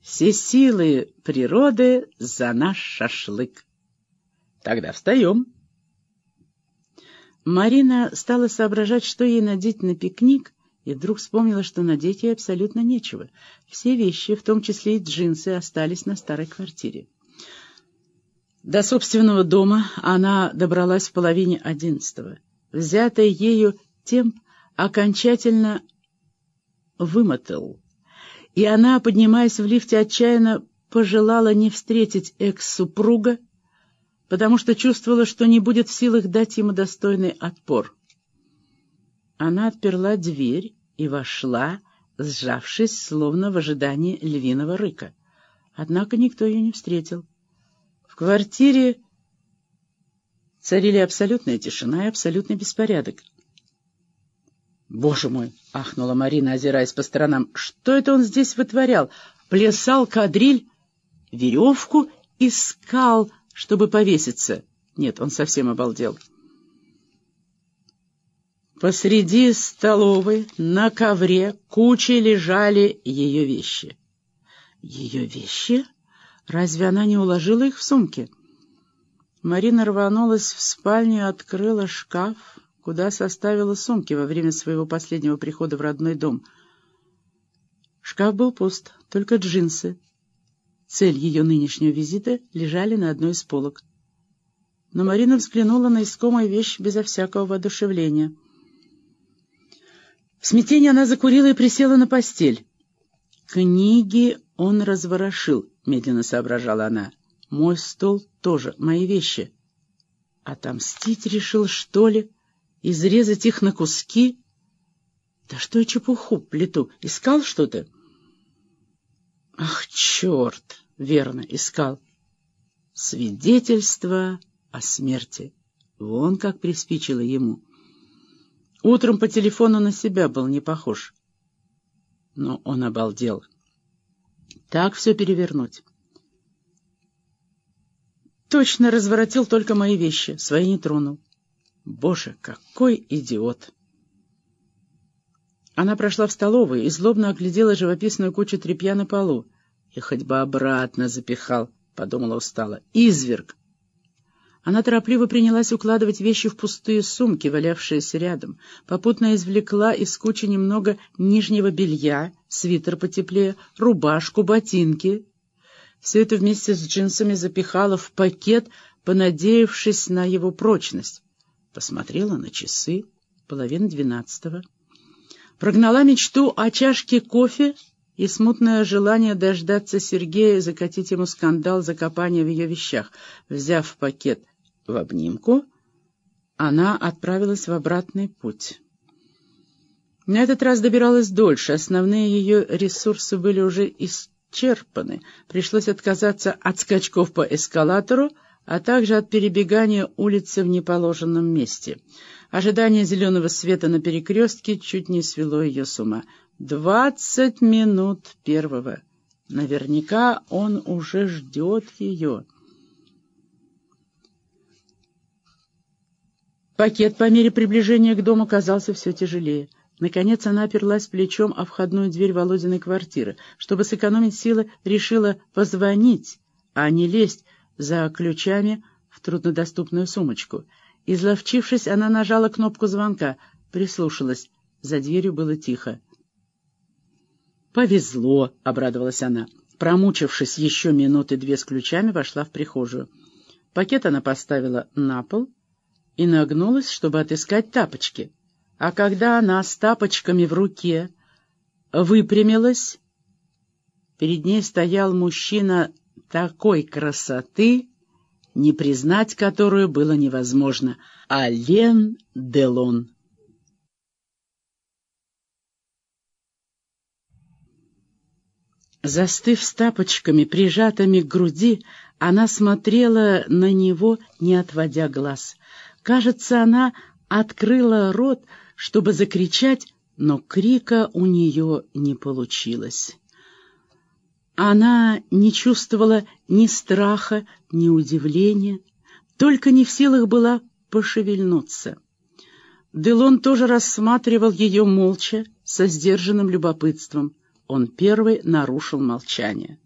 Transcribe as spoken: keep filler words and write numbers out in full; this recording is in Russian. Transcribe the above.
Все силы природы за наш шашлык. Тогда встаем. Марина стала соображать, что ей надеть на пикник, и вдруг вспомнила, что надеть ей абсолютно нечего. Все вещи, в том числе и джинсы, остались на старой квартире. До собственного дома она добралась в половине одиннадцатого. Взятый ею темп окончательно вымотал, и она, поднимаясь в лифте, отчаянно пожелала не встретить экс-супруга, потому что чувствовала, что не будет в силах дать ему достойный отпор. Она отперла дверь и вошла, сжавшись, словно в ожидании львиного рыка. Однако никто ее не встретил. В квартире царили абсолютная тишина и абсолютный беспорядок. «Боже мой!» — ахнула Марина, озираясь по сторонам. «Что это он здесь вытворял? Плясал кадриль, веревку искал, чтобы повеситься. Нет, он совсем обалдел». Посреди столовой на ковре кучей лежали ее вещи. Ее вещи? Разве она не уложила их в сумки? Марина рванулась в спальню и открыла шкаф, куда составила сумки во время своего последнего прихода в родной дом. Шкаф был пуст, только джинсы. Цель ее нынешнего визита лежали на одной из полок. Но Марина взглянула на искомую вещь безо всякого воодушевления. В смятении она закурила и присела на постель. «Книги он разворошил», — медленно соображала она. «Мой стол тоже, мои вещи. Отомстить решил, что ли? Изрезать их на куски? Да что я чепуху плету? Искал что-то?» «Ах, черт! Верно, искал. Свидетельство о смерти». Вон как приспичило ему. Утром по телефону на себя был не похож. Но он обалдел. Так все перевернуть. Точно разворотил только мои вещи, свои не тронул. Боже, какой идиот! Она прошла в столовую и злобно оглядела живописную кучу тряпья на полу. И хоть бы обратно запихал, подумала устало. Изверг! Она торопливо принялась укладывать вещи в пустые сумки, валявшиеся рядом. Попутно извлекла из кучи немного нижнего белья, свитер потеплее, рубашку, ботинки. Все это вместе с джинсами запихала в пакет, понадеявшись на его прочность. Посмотрела на часы, половина двенадцатого. Прогнала мечту о чашке кофе и смутное желание дождаться Сергея и закатить ему скандал за копание в ее вещах. Взяв пакет в обнимку, она отправилась в обратный путь. На этот раз добиралась дольше, основные ее ресурсы были уже исчерпаны. Пришлось отказаться от скачков по эскалатору, а также от перебегания улицы в неположенном месте. Ожидание зеленого света на перекрестке чуть не свело ее с ума. Двадцать минут первого. Наверняка он уже ждет ее. Пакет по мере приближения к дому казался все тяжелее. Наконец она оперлась плечом о входную дверь Володиной квартиры. Чтобы сэкономить силы, решила позвонить, а не лезть за ключами в труднодоступную сумочку. Изловчившись, она нажала кнопку звонка, прислушалась. За дверью было тихо. «Повезло», — обрадовалась она. Промучившись еще минуты две с ключами, вошла в прихожую. Пакет она поставила на пол и нагнулась, чтобы отыскать тапочки. А когда она с тапочками в руке выпрямилась, перед ней стоял мужчина такой красоты, не признать которую было невозможно — Ален Делон. Застыв с тапочками, прижатыми к груди, она смотрела на него, не отводя глаз. Кажется, она открыла рот, чтобы закричать, но крика у нее не получилось. Она не чувствовала ни страха, ни удивления, только не в силах была пошевельнуться. Делон тоже рассматривал ее молча, со сдержанным любопытством. Он первый нарушил молчание.